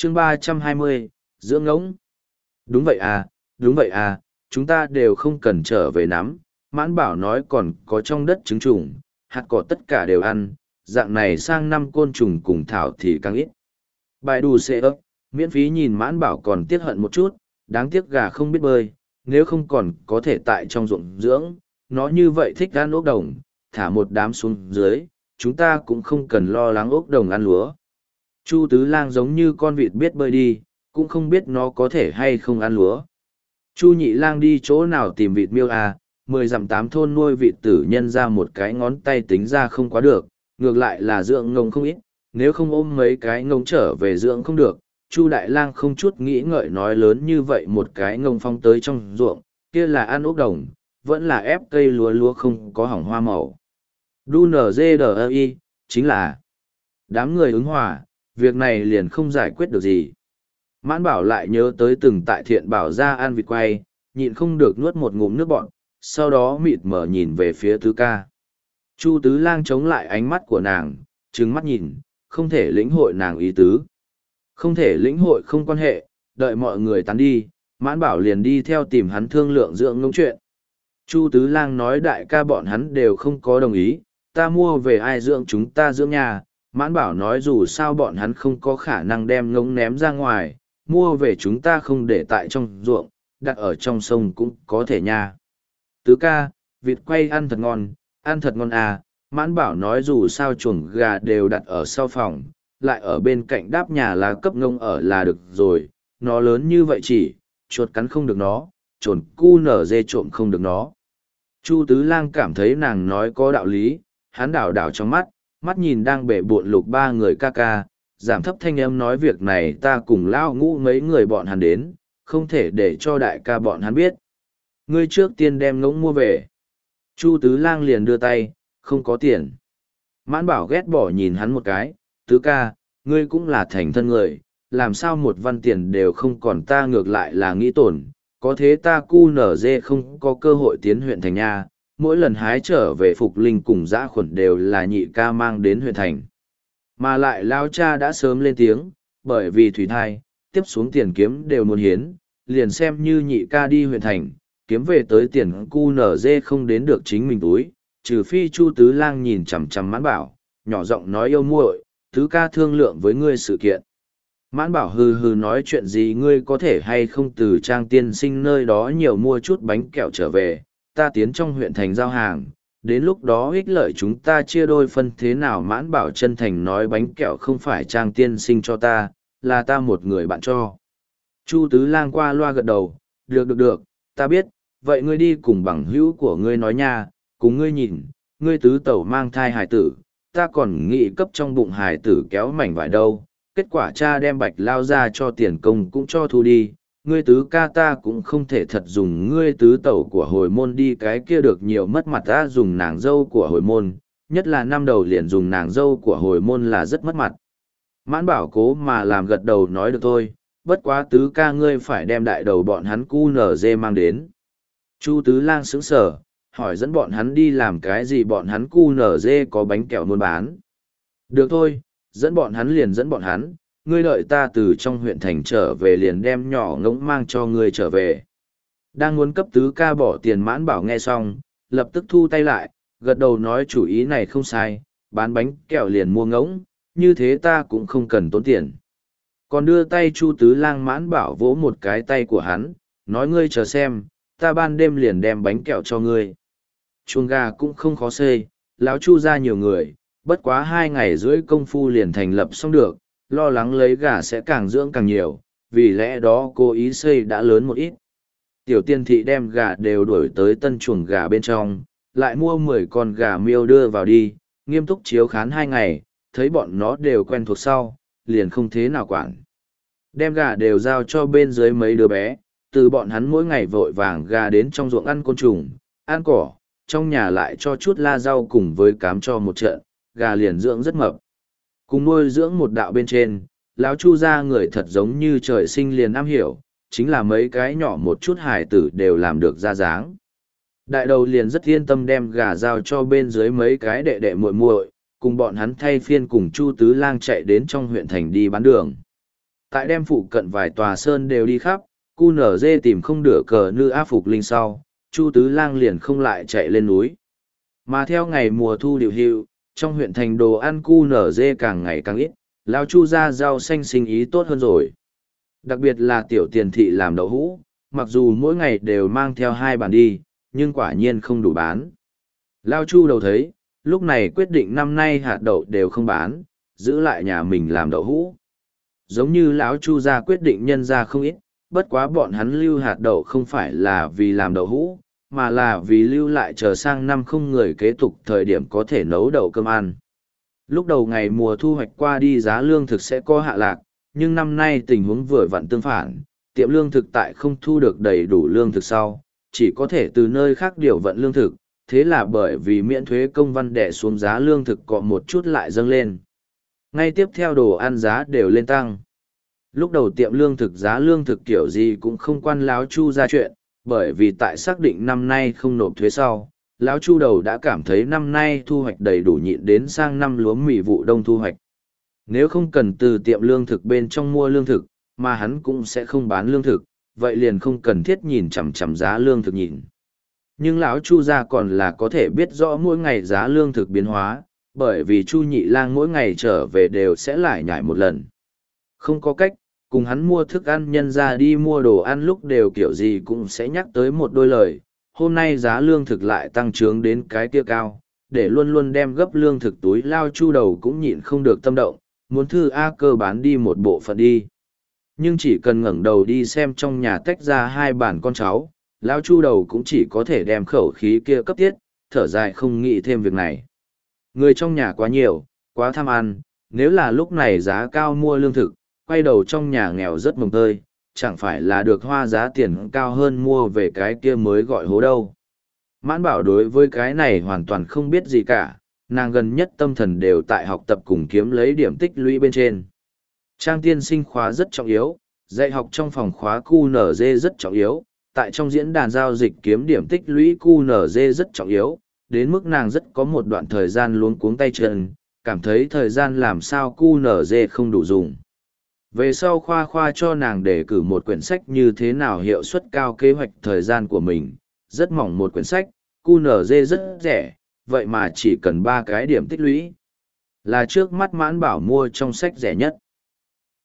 chương 320, dưỡng ngỗng. Đúng vậy à, chúng ta đều không cần trở về nắm. Mãn Bảo nói còn có trong đất trứng trùng, hạt cỏ tất cả đều ăn, dạng này sang năm côn trùng cùng thảo thì càng ít. Bài đù xệ ấp, miễn phí nhìn Mãn Bảo còn tiếc hận một chút, đáng tiếc gà không biết bơi, nếu không còn có thể tại trong ruộng dưỡng, nó như vậy thích ăn ốc đồng, thả một đám xuống dưới, chúng ta cũng không cần lo lắng ốc đồng ăn lúa. Chu Tứ Lang giống như con vịt biết bơi đi, cũng không biết nó có thể hay không ăn lúa. Chu Nhị Lang đi chỗ nào tìm vịt miêu à, 10 dặm 8 thôn nuôi vịt tử nhân ra một cái ngón tay tính ra không quá được, ngược lại là dưỡng ngông không ít, nếu không ôm mấy cái ngông trở về dưỡng không được. Chu Đại Lang không chút nghĩ ngợi nói lớn như vậy một cái ngông phong tới trong ruộng, kia là ăn ốc đồng, vẫn là ép cây lúa không có hỏng hoa màu. Đu NGDI, chính là đám người ứng hòa, việc này liền không giải quyết được gì. Mãn Bảo lại nhớ tới từng tại Thiện Bảo ra ăn vịt quay, nhịn không được nuốt một ngụm nước bọt, sau đó mịt mở nhìn về phía Tứ Ca. Chu Tứ Lang chống lại ánh mắt của nàng, trừng mắt nhìn, không thể lĩnh hội nàng ý tứ. Không thể lĩnh hội không quan hệ, đợi mọi người tán đi, Mãn Bảo liền đi theo tìm hắn thương lượng dưỡng ngỗng chuyện. Chu Tứ Lang nói đại ca bọn hắn đều không có đồng ý, ta mua về ai dưỡng chúng ta dưỡng nhà. Mãn Bảo nói dù sao bọn hắn không có khả năng đem ngỗng ném ra ngoài, mua về chúng ta không để tại trong ruộng, đặt ở trong sông cũng có thể nha. Tứ ca, vịt quay ăn thật ngon à. Mãn Bảo nói dù sao chuồng gà đều đặt ở sau phòng, lại ở bên cạnh đáp nhà là cấp ngông ở là được rồi, nó lớn như vậy chỉ, chuột cắn không được nó, trồn cu nở dê trộm không được nó. Chu Tứ Lang cảm thấy nàng nói có đạo lý, hắn đảo đảo trong mắt nhìn đang bể bộn lục ba người ca ca, giảm thấp thanh âm nói việc này ta cùng lao ngũ mấy người bọn hắn đến, không thể để cho đại ca bọn hắn biết. Ngươi trước tiên đem ngỗng mua về. Chu Tứ Lang liền đưa tay, không có tiền. Mãn Bảo ghét bỏ nhìn hắn một cái, Tứ ca, ngươi cũng là thành thân người, làm sao một văn tiền đều không còn ta ngược lại là nghĩ tổn, có thế ta cu nở dê không có cơ hội tiến huyện thành nha, mỗi lần hái trở về Phục Linh cùng dã khuẩn đều là nhị ca mang đến huyện thành. Mà lại lao cha đã sớm lên tiếng, bởi vì thủy thai, tiếp xuống tiền kiếm đều muốn hiến, liền xem như nhị ca đi huyện thành, kiếm về tới tiền cu nở dê không đến được chính mình túi, trừ phi Chu Tứ Lang nhìn chằm chằm Mãn Bảo, nhỏ giọng nói yêu muội, Tứ ca thương lượng với ngươi sự kiện. Mãn Bảo hừ hừ nói chuyện gì ngươi có thể hay không từ Trang tiên sinh nơi đó nhiều mua chút bánh kẹo trở về, ta tiến trong huyện thành giao hàng, đến lúc đó ích lợi chúng ta chia đôi phân thế nào. Mãn Bảo chân thành nói bánh kẹo không phải Trang tiên sinh cho ta, là ta một người bạn cho. Chu Tứ Lang qua loa gật đầu, được, ta biết, vậy ngươi đi cùng bằng hữu của ngươi nói nha, cùng ngươi nhìn, ngươi tứ tẩu mang thai hài tử, ta còn nghĩ cấp trong bụng hài tử kéo mảnh vải đâu, kết quả cha đem Bạch Lao ra cho tiền công cũng cho thu đi, ngươi tứ ca ta cũng không thể thật dùng ngươi tứ tẩu của hồi môn đi cái kia được nhiều mất mặt ta dùng nàng dâu của hồi môn, nhất là năm đầu liền dùng nàng dâu của hồi môn là rất mất mặt. Mãn Bảo cố mà làm gật đầu nói được thôi, bất quá tứ ca ngươi phải đem đại đầu bọn hắn cu nở dê mang đến. Chu Tứ Lang sững sờ, hỏi dẫn bọn hắn đi làm cái gì, bọn hắn cu nở dê có bánh kẹo muốn bán. Được thôi, dẫn bọn hắn liền dẫn bọn hắn, ngươi đợi ta từ trong huyện thành trở về liền đem nhỏ ngỗng mang cho ngươi trở về. Đang muốn cấp tứ ca bỏ tiền. Mãn Bảo nghe xong, lập tức thu tay lại, gật đầu nói chủ ý này không sai, bán bánh kẹo liền mua ngỗng, như thế ta cũng không cần tốn tiền. Còn đưa tay Chu Tứ Lang. Mãn Bảo vỗ một cái tay của hắn, nói ngươi chờ xem, ta ban đêm liền đem bánh kẹo cho ngươi. Chuồng gà cũng không khó xây, lão Chu ra nhiều người, bất quá 2 ngày rưỡi công phu liền thành lập xong được, lo lắng lấy gà sẽ càng dưỡng càng nhiều, vì lẽ đó cố ý xây đã lớn một ít. Tiểu Tiên thị đem gà đều đuổi tới tân chuồng gà bên trong, lại mua 10 con gà miêu đưa vào đi, nghiêm túc chiếu khán 2 ngày, thấy bọn nó đều quen thuộc sau, liền không thế nào quản. Đem gà đều giao cho bên dưới mấy đứa bé, từ bọn hắn mỗi ngày vội vàng gà đến trong ruộng ăn côn trùng, ăn cỏ, trong nhà lại cho chút la rau cùng với cám cho một trận, gà liền dưỡng rất mập. Cùng nuôi dưỡng một đạo bên trên, lão Chu ra người thật giống như trời sinh liền am hiểu, chính là mấy cái nhỏ một chút hài tử đều làm được ra dáng. Đại đầu liền rất yên tâm đem gà giao cho bên dưới mấy cái đệ đệ muội muội, cùng bọn hắn thay phiên cùng Chu Tứ Lang chạy đến trong huyện thành đi bán đường. Tại đem phụ cận vài tòa sơn đều đi khắp, QNZ tìm không được cờ nữ áp phục linh sau, Chu Tứ Lang liền không lại chạy lên núi. Mà theo ngày mùa thu điều hiệu, trong huyện thành đồ ăn QNZ càng ngày càng ít, lão Chu ra rau xanh sinh ý tốt hơn rồi. Đặc biệt là tiểu tiền thị làm đậu hũ, mặc dù mỗi ngày đều mang theo 2 bàn đi, nhưng quả nhiên không đủ bán. Lão Chu đầu thấy, lúc này quyết định năm nay hạt đậu đều không bán, giữ lại nhà mình làm đậu hũ. Giống như lão Chu ra quyết định nhân ra không ít, bất quá bọn hắn lưu hạt đậu không phải là vì làm đậu hũ, mà là vì lưu lại chờ sang năm không người kế tục thời điểm có thể nấu đậu cơm ăn. Lúc đầu ngày mùa thu hoạch qua đi giá lương thực sẽ có hạ lạc, nhưng năm nay tình huống vừa vặn tương phản, tiệm lương thực tại không thu được đầy đủ lương thực sau, chỉ có thể từ nơi khác điều vận lương thực, thế là bởi vì miễn thuế công văn đẻ xuống giá lương thực cọ một chút lại dâng lên. Ngay tiếp theo đồ ăn giá đều lên tăng. Lúc đầu tiệm lương thực giá lương thực kiểu gì cũng không quan lão Chu ra chuyện, bởi vì tại xác định năm nay không nộp thuế sau, lão Chu đầu đã cảm thấy năm nay thu hoạch đầy đủ nhịn đến sang năm lúa mì vụ đông thu hoạch. Nếu không cần từ tiệm lương thực bên trong mua lương thực, mà hắn cũng sẽ không bán lương thực, vậy liền không cần thiết nhìn chằm chằm giá lương thực nhìn. Nhưng lão Chu gia còn là có thể biết rõ mỗi ngày giá lương thực biến hóa, bởi vì Chu Nhị Lang mỗi ngày trở về đều sẽ lại nhải một lần. Không có cách, cùng hắn mua thức ăn nhân ra đi mua đồ ăn lúc đều kiểu gì cũng sẽ nhắc tới một đôi lời. Hôm nay giá lương thực lại tăng trướng đến cái kia cao, để luôn luôn đem gấp lương thực túi lao Chu đầu cũng nhịn không được tâm động, muốn thư A Cơ bán đi một bộ phận đi. Nhưng chỉ cần ngẩng đầu đi xem trong nhà tách ra 2 bản con cháu, lão Chu đầu cũng chỉ có thể đem khẩu khí kia cấp tiết, thở dài không nghĩ thêm việc này. Người trong nhà quá nhiều, quá tham ăn, nếu là lúc này giá cao mua lương thực, quay đầu trong nhà nghèo rất mồng tơi, chẳng phải là được hoa giá tiền cao hơn mua về cái kia mới gọi hố đâu. Mãn Bảo đối với cái này hoàn toàn không biết gì cả, nàng gần nhất tâm thần đều tại học tập cùng kiếm lấy điểm tích lũy bên trên. Trang tiên sinh khóa rất trọng yếu, dạy học trong phòng khóa QNZ rất trọng yếu, tại trong diễn đàn giao dịch kiếm điểm tích lũy QNZ rất trọng yếu, đến mức nàng rất có một đoạn thời gian luống cuống tay chân, cảm thấy thời gian làm sao QNZ không đủ dùng. Về sau khoa khoa cho nàng đề cử một quyển sách như thế nào hiệu suất cao kế hoạch thời gian của mình, rất mỏng một quyển sách, QNZ rất rẻ, vậy mà chỉ cần 3 cái điểm tích lũy. Là trước mắt Mãn Bảo mua trong sách rẻ nhất.